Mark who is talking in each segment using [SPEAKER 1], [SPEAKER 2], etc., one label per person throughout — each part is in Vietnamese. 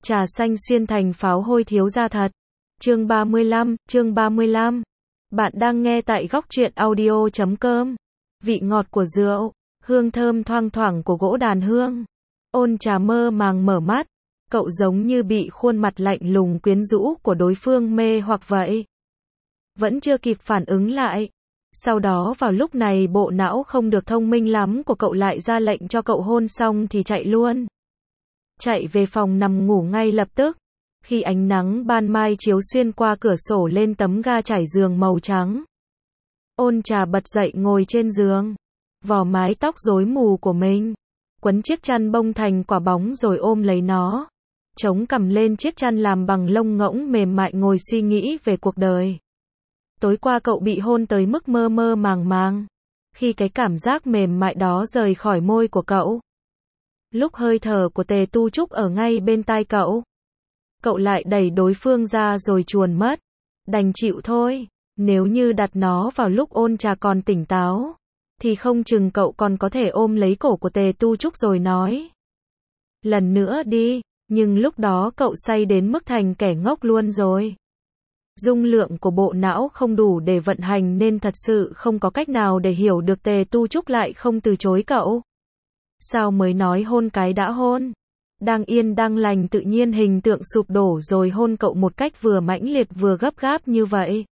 [SPEAKER 1] Trà xanh xuyên thành pháo hôi thiếu gia thật. Chương 35. Bạn đang nghe tại góc truyện audio.com. Vị ngọt của rượu, hương thơm thoang thoảng của gỗ đàn hương. Ôn Trà mơ màng mở mắt, cậu giống như bị khuôn mặt lạnh lùng quyến rũ của đối phương mê hoặc vậy. Vẫn chưa kịp phản ứng lại. Sau đó vào lúc này bộ não không được thông minh lắm của cậu lại ra lệnh cho cậu hôn xong thì chạy luôn. Chạy về phòng nằm ngủ ngay lập tức. Khi ánh nắng ban mai chiếu xuyên qua cửa sổ lên tấm ga trải giường màu trắng. Ôn Trà bật dậy ngồi trên giường, vò mái tóc rối mù của mình, quấn chiếc chăn bông thành quả bóng rồi ôm lấy nó, chống cằm lên chiếc chăn làm bằng lông ngỗng mềm mại ngồi suy nghĩ về cuộc đời. Tối qua cậu bị hôn tới mức mơ mơ màng màng. Khi cái cảm giác mềm mại đó rời khỏi môi của cậu, lúc hơi thở của Tề Tu Trúc ở ngay bên tai cậu, cậu lại đẩy đối phương ra rồi chuồn mất. Đành chịu thôi. Nếu như đặt nó vào lúc Ôn Trà còn tỉnh táo, thì không chừng cậu còn có thể ôm lấy cổ của Tề Tu Trúc rồi nói lần nữa đi, nhưng lúc đó cậu say đến mức thành kẻ ngốc luôn rồi. Dung lượng của bộ não không đủ để vận hành nên thật sự không có cách nào để hiểu được Tề Tu Trúc lại không từ chối cậu. Sao mới nói hôn cái đã hôn. Đang yên đang lành tự nhiên hình tượng sụp đổ rồi hôn cậu một cách vừa mãnh liệt vừa gấp gáp như vậy.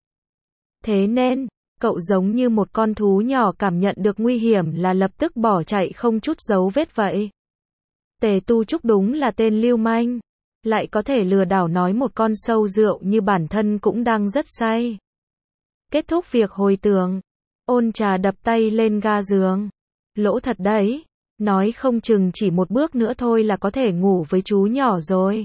[SPEAKER 1] Thế nên, cậu giống như một con thú nhỏ cảm nhận được nguy hiểm là lập tức bỏ chạy không chút dấu vết vậy. Tề Tu Trúc đúng là tên lưu manh. Lại có thể lừa đảo nói một con sâu rượu như bản thân cũng đang rất say. Kết thúc việc hồi tưởng, Ôn Trà đập tay lên ga giường. Lỗ thật đấy. Nói không chừng chỉ một bước nữa thôi là có thể ngủ với chú nhỏ rồi.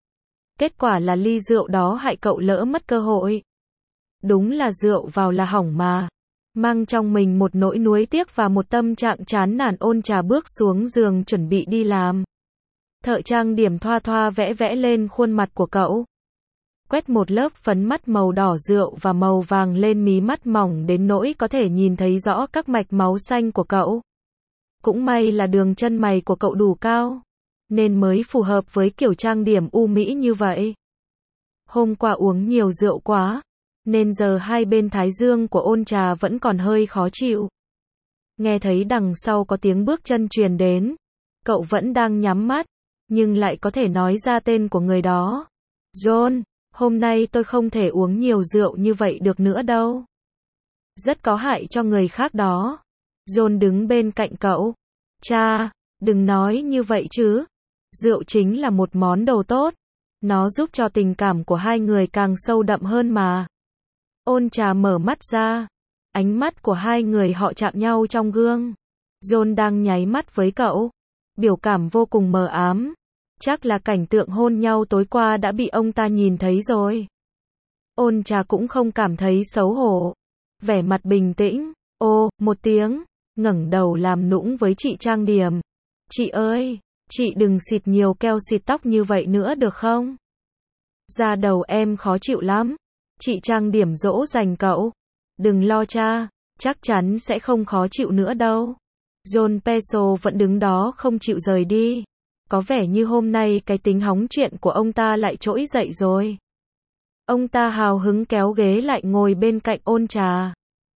[SPEAKER 1] Kết quả là ly rượu đó hại cậu lỡ mất cơ hội. Đúng là rượu vào là hỏng mà. Mang trong mình một nỗi nuối tiếc và một tâm trạng chán nản, Ôn Trà bước xuống giường chuẩn bị đi làm. Thợ trang điểm thoa thoa vẽ vẽ lên khuôn mặt của cậu. Quét một lớp phấn mắt màu đỏ rượu và màu vàng lên mí mắt mỏng đến nỗi có thể nhìn thấy rõ các mạch máu xanh của cậu. Cũng may là đường chân mày của cậu đủ cao, nên mới phù hợp với kiểu trang điểm u mỹ như vậy. Hôm qua uống nhiều rượu quá, nên giờ hai bên thái dương của Ôn Trà vẫn còn hơi khó chịu. Nghe thấy đằng sau có tiếng bước chân truyền đến, cậu vẫn đang nhắm mắt, nhưng lại có thể nói ra tên của người đó. John, hôm nay tôi không thể uống nhiều rượu như vậy được nữa đâu. Rất có hại cho người khác đó. John đứng bên cạnh cậu. Cha, đừng nói như vậy chứ. Rượu chính là một món đồ tốt. Nó giúp cho tình cảm của hai người càng sâu đậm hơn mà. Ôn Trà mở mắt ra. Ánh mắt của hai người họ chạm nhau trong gương. John đang nháy mắt với cậu. Biểu cảm vô cùng mờ ám. Chắc là cảnh tượng hôn nhau tối qua đã bị ông ta nhìn thấy rồi. Ôn Trà cũng không cảm thấy xấu hổ. Vẻ mặt bình tĩnh. Ô, một tiếng. Ngẩng đầu làm nũng với chị trang điểm. Chị ơi, chị đừng xịt nhiều keo xịt tóc như vậy nữa được không? Da đầu em khó chịu lắm. Chị trang điểm dỗ dành cậu. Đừng lo cha, chắc chắn sẽ không khó chịu nữa đâu. John Peso vẫn đứng đó không chịu rời đi. Có vẻ như hôm nay cái tính hóng chuyện của ông ta lại trỗi dậy rồi. Ông ta hào hứng kéo ghế lại ngồi bên cạnh Ôn Trà.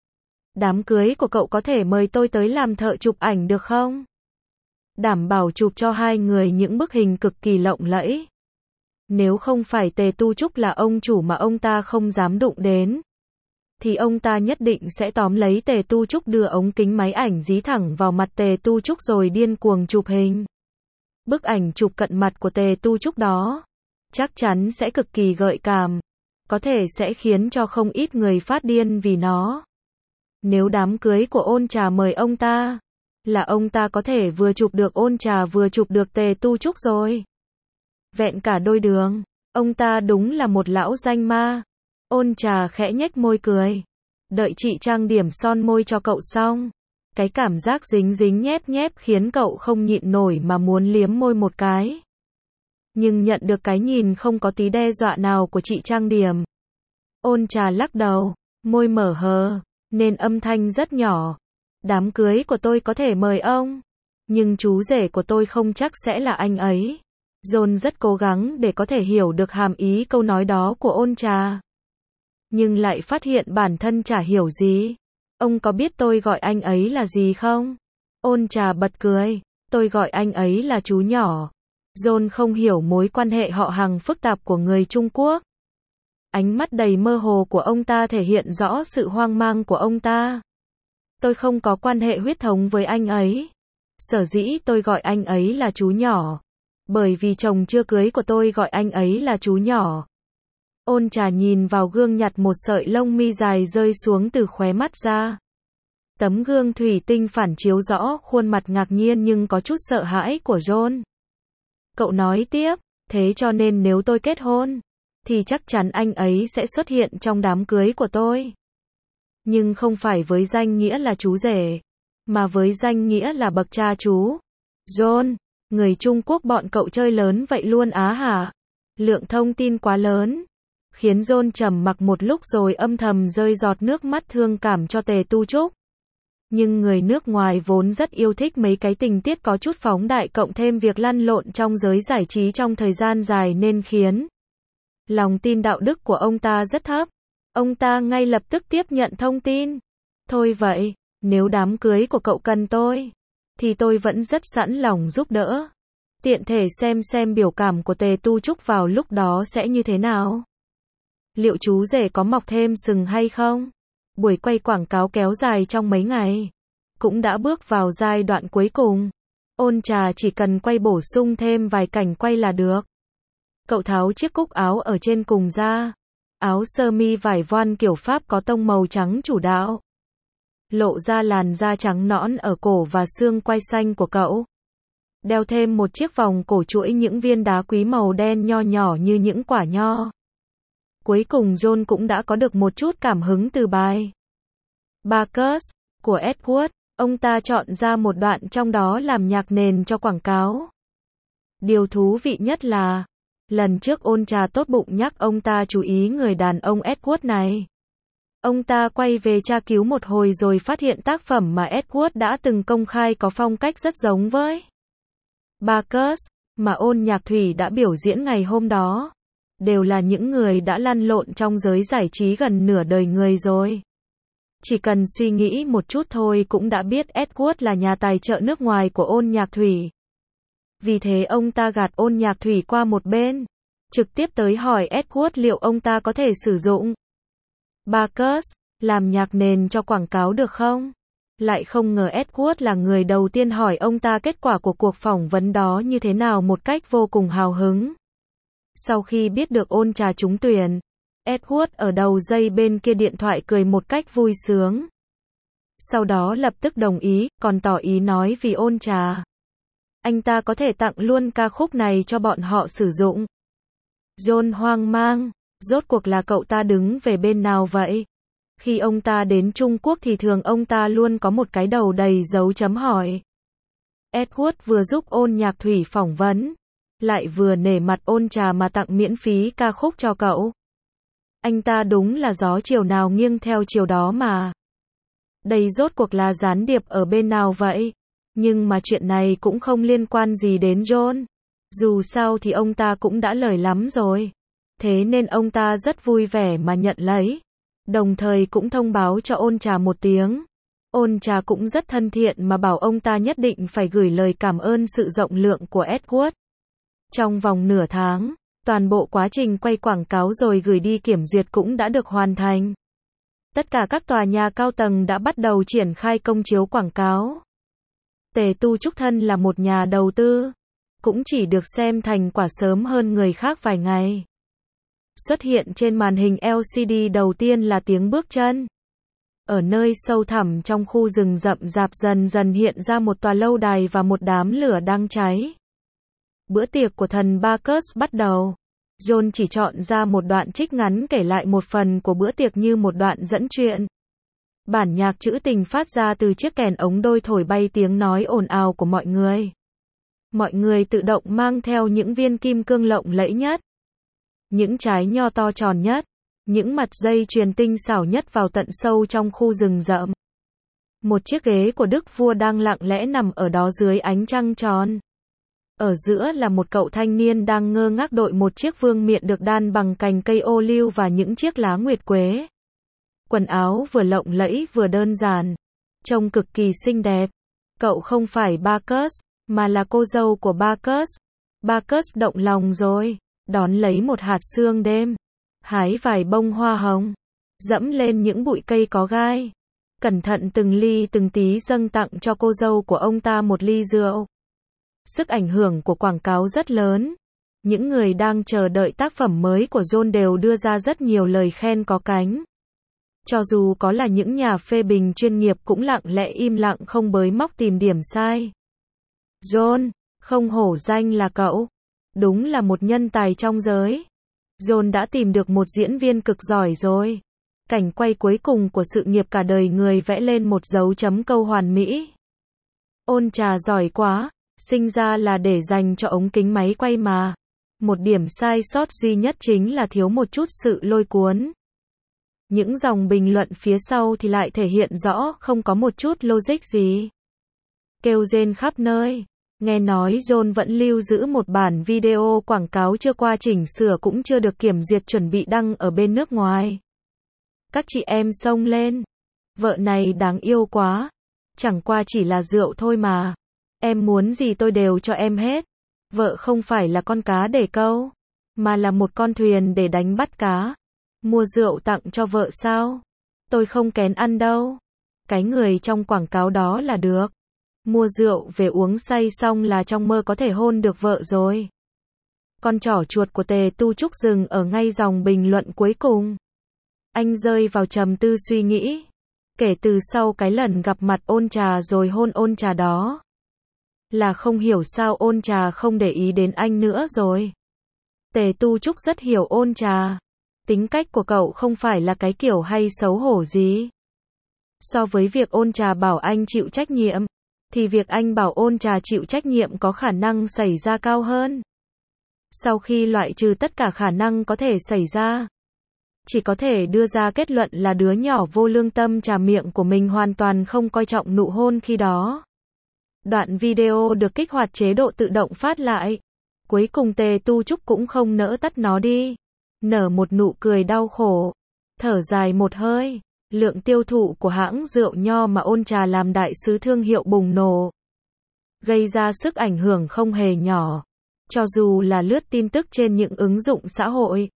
[SPEAKER 1] Đám cưới của cậu có thể mời tôi tới làm thợ chụp ảnh được không? Đảm bảo chụp cho hai người những bức hình cực kỳ lộng lẫy. Nếu không phải Tề Tu Trúc là ông chủ mà ông ta không dám đụng đến, thì ông ta nhất định sẽ tóm lấy Tề Tu Trúc đưa ống kính máy ảnh dí thẳng vào mặt Tề Tu Trúc rồi điên cuồng chụp hình. Bức ảnh chụp cận mặt của Tề Tu Trúc đó chắc chắn sẽ cực kỳ gợi cảm, có thể sẽ khiến cho không ít người phát điên vì nó. Nếu đám cưới của Ôn Trà mời ông ta, là ông ta có thể vừa chụp được Ôn Trà vừa chụp được Tề Tu Trúc rồi. Vẹn cả đôi đường, ông ta đúng là một lão danh ma. Ôn Trà khẽ nhếch môi cười. Đợi chị trang điểm son môi cho cậu xong. Cái cảm giác dính dính nhép nhép khiến cậu không nhịn nổi mà muốn liếm môi một cái. Nhưng nhận được cái nhìn không có tí đe dọa nào của chị trang điểm. Ôn Trà lắc đầu, môi mở hờ, nên âm thanh rất nhỏ. Đám cưới của tôi có thể mời ông, nhưng chú rể của tôi không chắc sẽ là anh ấy. John rất cố gắng để có thể hiểu được hàm ý câu nói đó của Ôn Trà. Nhưng lại phát hiện bản thân chả hiểu gì. Ông có biết tôi gọi anh ấy là gì không? Ôn Trà bật cười. Tôi gọi anh ấy là chú nhỏ. John không hiểu mối quan hệ họ hàng phức tạp của người Trung Quốc. Ánh mắt đầy mơ hồ của ông ta thể hiện rõ sự hoang mang của ông ta. Tôi không có quan hệ huyết thống với anh ấy. Sở dĩ tôi gọi anh ấy là chú nhỏ. Bởi vì chồng chưa cưới của tôi gọi anh ấy là chú nhỏ. Ôn Trà nhìn vào gương nhặt một sợi lông mi dài rơi xuống từ khóe mắt ra. Tấm gương thủy tinh phản chiếu rõ khuôn mặt ngạc nhiên nhưng có chút sợ hãi của John. Cậu nói tiếp, thế cho nên nếu tôi kết hôn, thì chắc chắn anh ấy sẽ xuất hiện trong đám cưới của tôi. Nhưng không phải với danh nghĩa là chú rể, mà với danh nghĩa là bậc cha chú. John, người Trung Quốc bọn cậu chơi lớn vậy luôn á hả? Lượng thông tin quá lớn, khiến John trầm mặc một lúc rồi âm thầm rơi giọt nước mắt thương cảm cho Tề Tu Trúc. Nhưng người nước ngoài vốn rất yêu thích mấy cái tình tiết có chút phóng đại cộng thêm việc lăn lộn trong giới giải trí trong thời gian dài nên khiến lòng tin đạo đức của ông ta rất thấp. Ông ta ngay lập tức tiếp nhận thông tin. Thôi vậy, nếu đám cưới của cậu cần tôi, thì tôi vẫn rất sẵn lòng giúp đỡ. Tiện thể xem biểu cảm của Tề Tu Trúc vào lúc đó sẽ như thế nào. Liệu chú rể có mọc thêm sừng hay không? Buổi quay quảng cáo kéo dài trong mấy ngày, cũng đã bước vào giai đoạn cuối cùng. Ôn Trà chỉ cần quay bổ sung thêm vài cảnh quay là được. Cậu tháo chiếc cúc áo ở trên cùng ra. Áo sơ mi vải voan kiểu Pháp có tông màu trắng chủ đạo. Lộ ra làn da trắng nõn ở cổ và xương quai xanh của cậu. Đeo thêm một chiếc vòng cổ chuỗi những viên đá quý màu đen nho nhỏ như những quả nho. Cuối cùng John cũng đã có được một chút cảm hứng từ bài Bacchus của Edward. Ông ta chọn ra một đoạn trong đó làm nhạc nền cho quảng cáo. Điều thú vị nhất là, lần trước Ôn Trà tốt bụng nhắc ông ta chú ý người đàn ông Edward này. Ông ta quay về tra cứu một hồi rồi phát hiện tác phẩm mà Edward đã từng công khai có phong cách rất giống với Bacchus mà Ôn Nhạc Thủy đã biểu diễn ngày hôm đó. Đều là những người đã lăn lộn trong giới giải trí gần nửa đời người rồi. Chỉ cần suy nghĩ một chút thôi cũng đã biết Edward là nhà tài trợ nước ngoài của Ôn Nhạc Thủy. Vì thế ông ta gạt Ôn Nhạc Thủy qua một bên, trực tiếp tới hỏi Edward liệu ông ta có thể sử dụng Bacchus làm nhạc nền cho quảng cáo được không? Lại không ngờ Edward là người đầu tiên hỏi ông ta kết quả của cuộc phỏng vấn đó như thế nào một cách vô cùng hào hứng. Sau khi biết được Ôn Trà trúng tuyển, Edward ở đầu dây bên kia điện thoại cười một cách vui sướng. Sau đó lập tức đồng ý, còn tỏ ý nói vì Ôn Trà, anh ta có thể tặng luôn ca khúc này cho bọn họ sử dụng. John hoang mang, rốt cuộc là cậu ta đứng về bên nào vậy? Khi ông ta đến Trung Quốc thì thường ông ta luôn có một cái đầu đầy dấu chấm hỏi. Edward vừa giúp Ôn Nhạc Thủy phỏng vấn, lại vừa nể mặt Ôn Trà mà tặng miễn phí ca khúc cho cậu. Anh ta đúng là gió chiều nào nghiêng theo chiều đó mà. Đây rốt cuộc là gián điệp ở bên nào vậy? Nhưng mà chuyện này cũng không liên quan gì đến John. Dù sao thì ông ta cũng đã lời lắm rồi. Thế nên ông ta rất vui vẻ mà nhận lấy. Đồng thời cũng thông báo cho Ôn Trà một tiếng. Ôn Trà cũng rất thân thiện mà bảo ông ta nhất định phải gửi lời cảm ơn sự rộng lượng của Edward. Trong vòng nửa tháng, toàn bộ quá trình quay quảng cáo rồi gửi đi kiểm duyệt cũng đã được hoàn thành. Tất cả các tòa nhà cao tầng đã bắt đầu triển khai công chiếu quảng cáo. Tề Tu Trúc thân là một nhà đầu tư, cũng chỉ được xem thành quả sớm hơn người khác vài ngày. Xuất hiện trên màn hình LCD đầu tiên là tiếng bước chân. Ở nơi sâu thẳm trong khu rừng rậm rạp dần dần hiện ra một tòa lâu đài và một đám lửa đang cháy. Bữa tiệc của thần Bacchus bắt đầu. John chỉ chọn ra một đoạn trích ngắn kể lại một phần của bữa tiệc như một đoạn dẫn chuyện. Bản nhạc trữ tình phát ra từ chiếc kèn ống đôi thổi bay tiếng nói ồn ào của mọi người. Mọi người tự động mang theo những viên kim cương lộng lẫy nhất, những trái nho to tròn nhất, những mặt dây chuyền tinh xảo nhất vào tận sâu trong khu rừng rậm. Một chiếc ghế của Đức Vua đang lặng lẽ nằm ở đó dưới ánh trăng tròn. Ở giữa là một cậu thanh niên đang ngơ ngác đội một chiếc vương miện được đan bằng cành cây ô liu và những chiếc lá nguyệt quế. Quần áo vừa lộng lẫy vừa đơn giản, trông cực kỳ xinh đẹp. Cậu không phải Bacchus, mà là cô dâu của Bacchus. Bacchus động lòng rồi, đón lấy một hạt sương đêm, hái vài bông hoa hồng, dẫm lên những bụi cây có gai, cẩn thận từng ly từng tí dâng tặng cho cô dâu của ông ta một ly rượu. Sức ảnh hưởng của quảng cáo rất lớn. Những người đang chờ đợi tác phẩm mới của John đều đưa ra rất nhiều lời khen có cánh. Cho dù có là những nhà phê bình chuyên nghiệp cũng lặng lẽ im lặng không bới móc tìm điểm sai. John, không hổ danh là cậu. Đúng là một nhân tài trong giới. John đã tìm được một diễn viên cực giỏi rồi. Cảnh quay cuối cùng của sự nghiệp cả đời người vẽ lên một dấu chấm câu hoàn mỹ. Ôn trà giỏi quá, sinh ra là để dành cho ống kính máy quay mà. Một điểm sai sót duy nhất chính là thiếu một chút sự lôi cuốn. Những dòng bình luận phía sau thì lại thể hiện rõ không có một chút logic gì. Kêu rên khắp nơi. Nghe nói John vẫn lưu giữ một bản video quảng cáo chưa qua chỉnh sửa cũng chưa được kiểm duyệt chuẩn bị đăng ở bên nước ngoài. Các chị em xông lên. Vợ này đáng yêu quá. Chẳng qua chỉ là rượu thôi mà. Em muốn gì tôi đều cho em hết. Vợ không phải là con cá để câu, mà là một con thuyền để đánh bắt cá. Mua rượu tặng cho vợ sao? Tôi không kén ăn đâu. Cái người trong quảng cáo đó là được. Mua rượu về uống say xong là trong mơ có thể hôn được vợ rồi. Con trỏ chuột của Tề Tu Trúc dừng ở ngay dòng bình luận cuối cùng. Anh rơi vào trầm tư suy nghĩ. Kể từ sau cái lần gặp mặt Ôn Trà rồi hôn Ôn Trà đó, là không hiểu sao Ôn Trà không để ý đến anh nữa rồi. Tề Tu Trúc rất hiểu Ôn Trà. Tính cách của cậu không phải là cái kiểu hay xấu hổ gì. So với việc Ôn Trà bảo anh chịu trách nhiệm, thì việc anh bảo Ôn Trà chịu trách nhiệm có khả năng xảy ra cao hơn. Sau khi loại trừ tất cả khả năng có thể xảy ra, chỉ có thể đưa ra kết luận là đứa nhỏ vô lương tâm trà miệng của mình hoàn toàn không coi trọng nụ hôn khi đó. Đoạn video được kích hoạt chế độ tự động phát lại. Cuối cùng Tề Tu Trúc cũng không nỡ tắt nó đi. Nở một nụ cười đau khổ. Thở dài một hơi. Lượng tiêu thụ của hãng rượu nho mà Ôn Trà làm đại sứ thương hiệu bùng nổ. Gây ra sức ảnh hưởng không hề nhỏ. Cho dù là lướt tin tức trên những ứng dụng xã hội,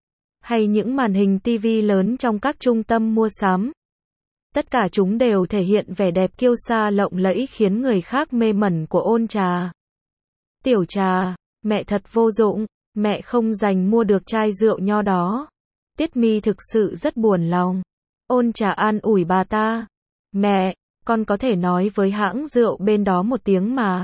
[SPEAKER 1] hay những màn hình TV lớn trong các trung tâm mua sắm. Tất cả chúng đều thể hiện vẻ đẹp kiêu sa lộng lẫy khiến người khác mê mẩn của Ôn Trà. Tiểu Trà, mẹ thật vô dụng, mẹ không dành mua được chai rượu nho đó. Tiết Mi thực sự rất buồn lòng. Ôn Trà an ủi bà ta. Mẹ, con có thể nói với hãng rượu bên đó một tiếng mà.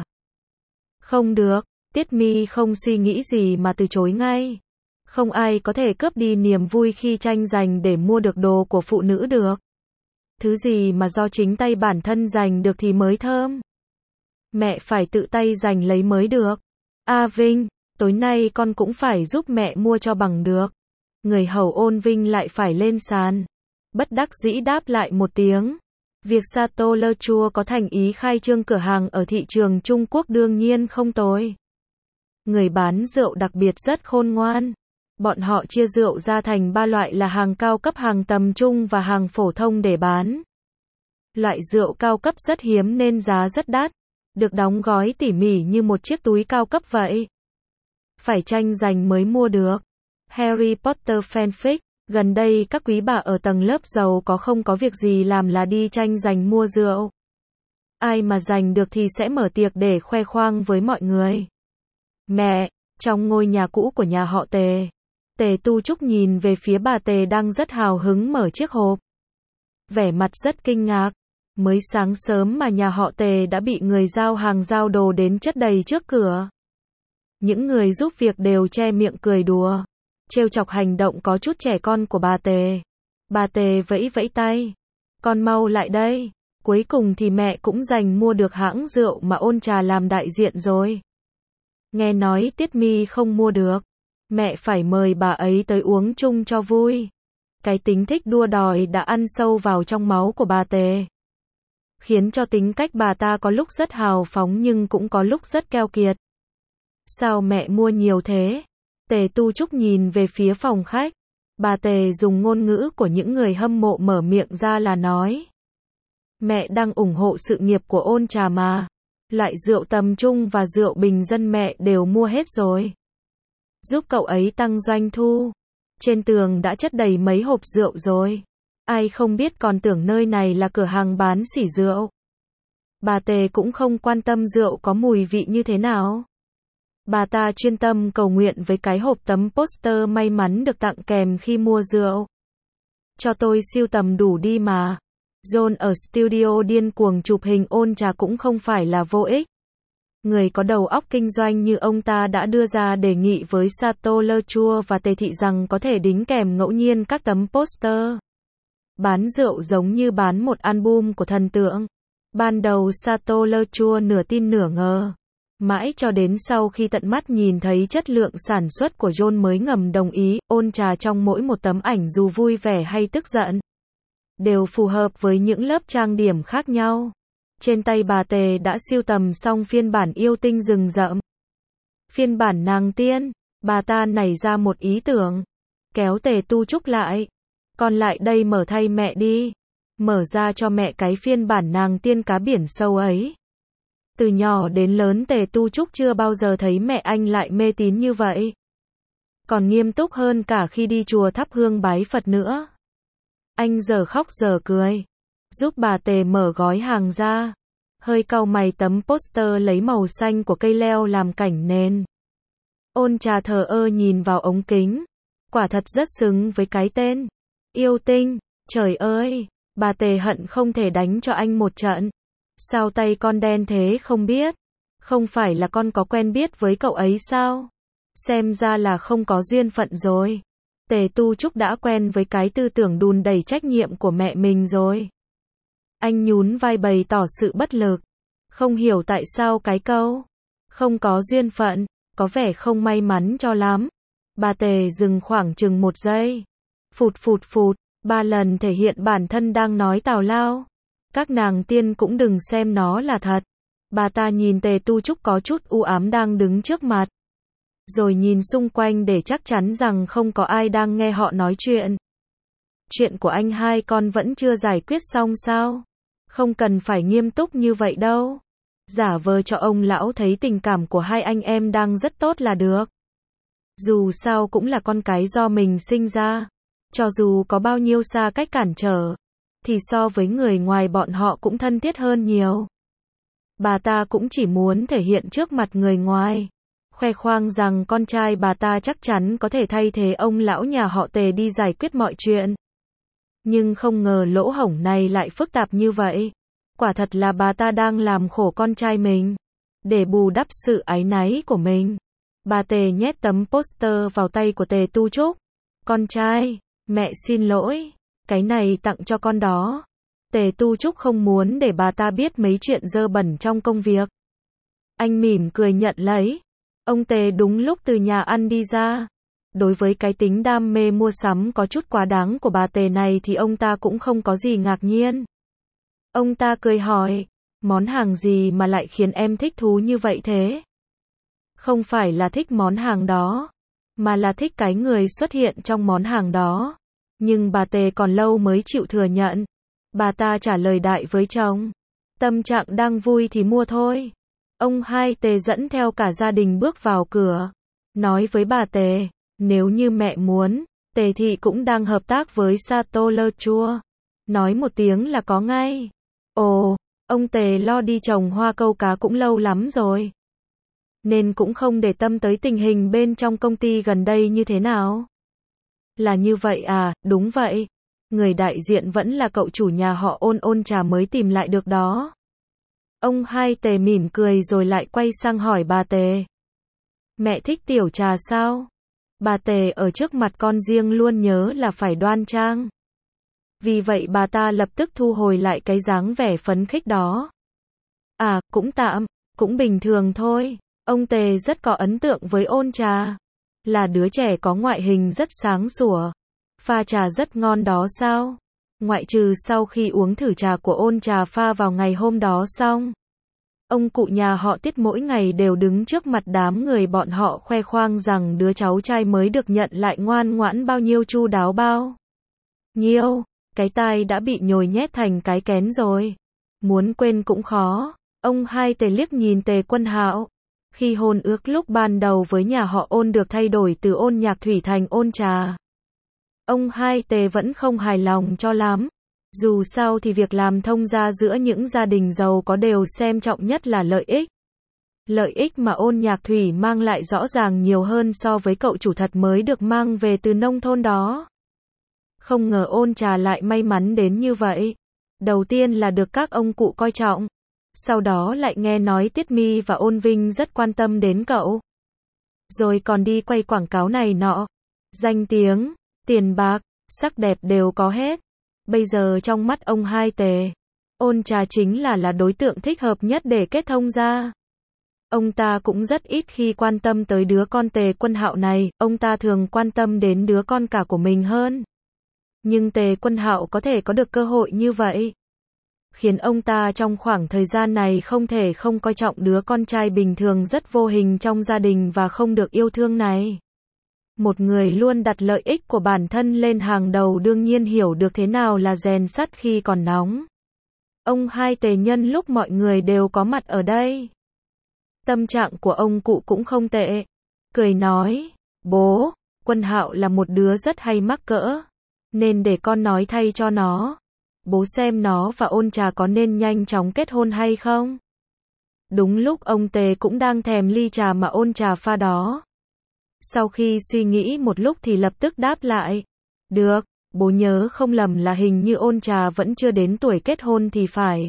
[SPEAKER 1] Không được, Tiết Mi không suy nghĩ gì mà từ chối ngay. Không ai có thể cướp đi niềm vui khi tranh giành để mua được đồ của phụ nữ được. Thứ gì mà do chính tay bản thân giành được thì mới thơm. Mẹ phải tự tay giành lấy mới được. A Vinh, tối nay con cũng phải giúp mẹ mua cho bằng được. Người hầu Ôn Vinh lại phải lên sàn. Bất đắc dĩ đáp lại một tiếng. Việc Sato Le Chua có thành ý khai trương cửa hàng ở thị trường Trung Quốc đương nhiên không tồi. Người bán rượu đặc biệt rất khôn ngoan. Bọn họ chia rượu ra thành 3 loại là hàng cao cấp, hàng tầm trung và hàng phổ thông để bán. Loại rượu cao cấp rất hiếm nên giá rất đắt, được đóng gói tỉ mỉ như một chiếc túi cao cấp vậy. Phải tranh giành mới mua được. Harry Potter fanfic, gần đây các quý bà ở tầng lớp giàu có không có việc gì làm là đi tranh giành mua rượu. Ai mà giành được thì sẽ mở tiệc để khoe khoang với mọi người. Mẹ, trong ngôi nhà cũ của nhà họ Tề, Tề Tu Trúc nhìn về phía bà Tề đang rất hào hứng mở chiếc hộp. Vẻ mặt rất kinh ngạc. Mới sáng sớm mà nhà họ Tề đã bị người giao hàng giao đồ đến chất đầy trước cửa. Những người giúp việc đều che miệng cười đùa, trêu chọc hành động có chút trẻ con của bà Tề. Bà Tề vẫy vẫy tay. Con mau lại đây. Cuối cùng thì mẹ cũng giành mua được hãng rượu mà Ôn Trà làm đại diện rồi. Nghe nói Tiết Mi không mua được. Mẹ phải mời bà ấy tới uống chung cho vui. Cái tính thích đua đòi đã ăn sâu vào trong máu của bà Tề, khiến cho tính cách bà ta có lúc rất hào phóng nhưng cũng có lúc rất keo kiệt. Sao mẹ mua nhiều thế? Tề Tu Trúc nhìn về phía phòng khách. Bà Tề dùng ngôn ngữ của những người hâm mộ mở miệng ra là nói. Mẹ đang ủng hộ sự nghiệp của Ôn Trà mà. Loại rượu tầm trung và rượu bình dân mẹ đều mua hết rồi. Giúp cậu ấy tăng doanh thu. Trên tường đã chất đầy mấy hộp rượu rồi. Ai không biết còn tưởng nơi này là cửa hàng bán xỉ rượu. Bà Tề cũng không quan tâm rượu có mùi vị như thế nào. Bà ta chuyên tâm cầu nguyện với cái hộp tấm poster may mắn được tặng kèm khi mua rượu. Cho tôi sưu tầm đủ đi mà. John ở studio điên cuồng chụp hình Ôn Trà cũng không phải là vô ích. Người có đầu óc kinh doanh như ông ta đã đưa ra đề nghị với Sato Lechua và Tề Thị rằng có thể đính kèm ngẫu nhiên các tấm poster. Bán rượu giống như bán một album của thần tượng. Ban đầu Sato Lechua nửa tin nửa ngờ. Mãi cho đến sau khi tận mắt nhìn thấy chất lượng sản xuất của John mới ngầm đồng ý. Ôn Trà trong mỗi một tấm ảnh dù vui vẻ hay tức giận đều phù hợp với những lớp trang điểm khác nhau. Trên tay bà Tề đã sưu tầm xong phiên bản yêu tinh rừng rậm. Phiên bản nàng tiên, bà ta nảy ra một ý tưởng. Kéo Tề Tu Trúc lại. Còn lại đây mở thay mẹ đi. Mở ra cho mẹ cái phiên bản nàng tiên cá biển sâu ấy. Từ nhỏ đến lớn Tề Tu Trúc chưa bao giờ thấy mẹ anh lại mê tín như vậy. Còn nghiêm túc hơn cả khi đi chùa thắp hương bái Phật nữa. Anh giờ khóc giờ cười. Giúp bà Tề mở gói hàng ra. Hơi cau mày tấm poster lấy màu xanh của cây leo làm cảnh nền. Ôn Trà thờ ơ nhìn vào ống kính. Quả thật rất xứng với cái tên. Yêu tinh. Trời ơi. Bà Tề hận không thể đánh cho anh một trận. Sao tay con đen thế không biết? Không phải là con có quen biết với cậu ấy sao? Xem ra là không có duyên phận rồi. Tề Tu Trúc đã quen với cái tư tưởng đùn đẩy trách nhiệm của mẹ mình rồi. Anh nhún vai bày tỏ sự bất lực. Không hiểu tại sao cái câu không có duyên phận có vẻ không may mắn cho lắm. Bà Tề dừng khoảng chừng 1 giây. Phụt phụt phụt, 3 lần thể hiện bản thân đang nói tào lao. Các nàng tiên cũng đừng xem nó là thật. Bà ta nhìn Tề Tu Trúc có chút u ám đang đứng trước mặt. Rồi nhìn xung quanh để chắc chắn rằng không có ai đang nghe họ nói chuyện. Chuyện của anh hai con vẫn chưa giải quyết xong sao? Không cần phải nghiêm túc như vậy đâu. Giả vờ cho ông lão thấy tình cảm của hai anh em đang rất tốt là được. Dù sao cũng là con cái do mình sinh ra. Cho dù có bao nhiêu xa cách cản trở, thì so với người ngoài bọn họ cũng thân thiết hơn nhiều. Bà ta cũng chỉ muốn thể hiện trước mặt người ngoài. Khoe khoang rằng con trai bà ta chắc chắn có thể thay thế ông lão nhà họ Tề đi giải quyết mọi chuyện. Nhưng không ngờ lỗ hổng này lại phức tạp như vậy. Quả thật là bà ta đang làm khổ con trai mình. Để bù đắp sự áy náy của mình. Bà Tề nhét tấm poster vào tay của Tề Tu Trúc. Con trai, mẹ xin lỗi. Cái này tặng cho con đó. Tề Tu Trúc không muốn để bà ta biết mấy chuyện dơ bẩn trong công việc. Anh mỉm cười nhận lấy. Ông Tề đúng lúc từ nhà ăn đi ra. Đối với cái tính đam mê mua sắm có chút quá đáng của bà Tề này thì ông ta cũng không có gì ngạc nhiên. Ông ta cười hỏi, món hàng gì mà lại khiến em thích thú như vậy thế? Không phải là thích món hàng đó, mà là thích cái người xuất hiện trong món hàng đó. Nhưng bà Tề còn lâu mới chịu thừa nhận. Bà ta trả lời đại với chồng. Tâm trạng đang vui thì mua thôi. Ông hai Tề dẫn theo cả gia đình bước vào cửa. Nói với bà Tề, nếu như mẹ muốn, Tề Thị cũng đang hợp tác với Sato Lechua. Nói một tiếng là có ngay. Ồ, ông Tề lo đi trồng hoa câu cá cũng lâu lắm rồi. Nên cũng không để tâm tới tình hình bên trong công ty gần đây như thế nào. Là như vậy à, đúng vậy. Người đại diện vẫn là cậu chủ nhà họ Ôn Trà mới tìm lại được đó. Ông hai Tề mỉm cười rồi lại quay sang hỏi bà Tề. Mẹ thích tiểu trà sao? Bà Tề ở trước mặt con riêng luôn nhớ là phải đoan trang. Vì vậy bà ta lập tức thu hồi lại cái dáng vẻ phấn khích đó. À, cũng tạm, cũng bình thường thôi. Ông Tề rất có ấn tượng với Ôn Trà. Là đứa trẻ có ngoại hình rất sáng sủa. Pha trà rất ngon đó sao? Ngoại trừ sau khi uống thử trà của Ôn Trà pha vào ngày hôm đó xong. Ông cụ nhà họ Tiết mỗi ngày đều đứng trước mặt đám người bọn họ khoe khoang rằng đứa cháu trai mới được nhận lại ngoan ngoãn bao nhiêu, chu đáo bao nhiêu, cái tai đã bị nhồi nhét thành cái kén rồi. Muốn quên cũng khó. Ông hai Tề liếc nhìn Tề Quân Hạo. Khi hôn ước lúc ban đầu với nhà họ Ôn được thay đổi từ Ôn Nhạc Thủy thành Ôn Trà, ông hai Tề vẫn không hài lòng cho lắm. Dù sao thì việc làm thông gia giữa những gia đình giàu có đều xem trọng nhất là lợi ích. Lợi ích mà Ôn Nhạc Thủy mang lại rõ ràng nhiều hơn so với cậu chủ thật mới được mang về từ nông thôn đó. Không ngờ Ôn Trà lại may mắn đến như vậy. Đầu tiên là được các ông cụ coi trọng. Sau đó lại nghe nói Tiết Mi và Ôn Vinh rất quan tâm đến cậu. Rồi còn đi quay quảng cáo này nọ. Danh tiếng, tiền bạc, sắc đẹp đều có hết. Bây giờ trong mắt ông hai Tề, Ôn Trà chính là đối tượng thích hợp nhất để kết thông gia. Ông ta cũng rất ít khi quan tâm tới đứa con Tề Quân Hạo này, ông ta thường quan tâm đến đứa con cả của mình hơn. Nhưng Tề Quân Hạo có thể có được cơ hội như vậy, khiến ông ta trong khoảng thời gian này không thể không coi trọng đứa con trai bình thường rất vô hình trong gia đình và không được yêu thương này. Một người luôn đặt lợi ích của bản thân lên hàng đầu đương nhiên hiểu được thế nào là rèn sắt khi còn nóng. Ông hai Tề nhân lúc mọi người đều có mặt ở đây, tâm trạng của ông cụ cũng không tệ. Cười nói, bố, Quân Hạo là một đứa rất hay mắc cỡ, nên để con nói thay cho nó. Bố xem nó và Ôn Trà có nên nhanh chóng kết hôn hay không? Đúng lúc ông Tề cũng đang thèm ly trà mà Ôn Trà pha đó. Sau khi suy nghĩ một lúc thì lập tức đáp lại. Được, bố nhớ không lầm là hình như Ôn Trà vẫn chưa đến tuổi kết hôn thì phải.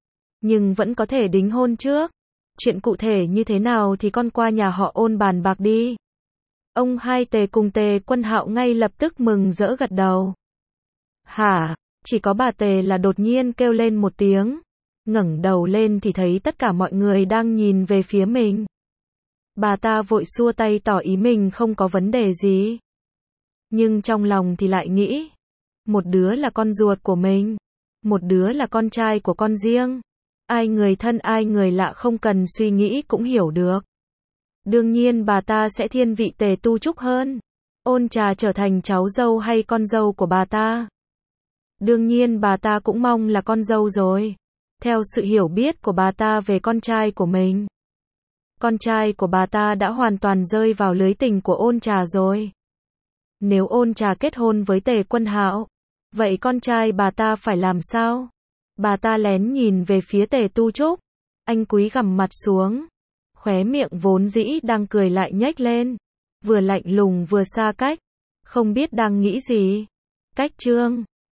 [SPEAKER 1] Nhưng vẫn có thể đính hôn trước. Chuyện cụ thể như thế nào thì con qua nhà họ Ôn bàn bạc đi. Ông hai Tề cùng Tề Quân Hạo ngay lập tức mừng rỡ gật đầu. Hả? Chỉ có bà Tề là đột nhiên kêu lên một tiếng. Ngẩng đầu lên thì thấy tất cả mọi người đang nhìn về phía mình. Bà ta vội xua tay tỏ ý mình không có vấn đề gì. Nhưng trong lòng thì lại nghĩ, một đứa là con ruột của mình, một đứa là con trai của con riêng. Ai người thân ai người lạ không cần suy nghĩ cũng hiểu được. Đương nhiên bà ta sẽ thiên vị Tề Tu Trúc hơn. Ôn Trà trở thành cháu dâu hay con dâu của bà ta. Đương nhiên bà ta cũng mong là con dâu rồi. Theo sự hiểu biết của bà ta về con trai của mình, con trai của bà ta đã hoàn toàn rơi vào lưới tình của Ôn Trà rồi. Nếu Ôn Trà kết hôn với Tề Quân Hạo, vậy con trai bà ta phải làm sao? Bà ta lén nhìn về phía Tề Tu Trúc. Anh cúi gằm mặt xuống. Khóe miệng vốn dĩ đang cười lại nhếch lên. Vừa lạnh lùng vừa xa cách. Không biết đang nghĩ gì. Cách chương